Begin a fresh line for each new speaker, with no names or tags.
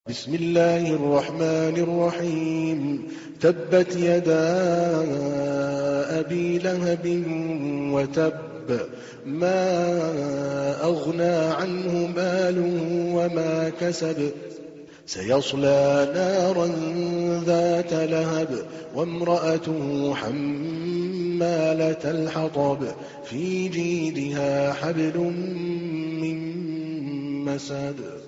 بسم الله الرحمن الرحيم تبت يدا أبي لهب وتب ما أغنى عنه ماله وما كسب سيصلى نارا ذات لهب وامرأته حمالة الحطب في جيدها حبل من مسد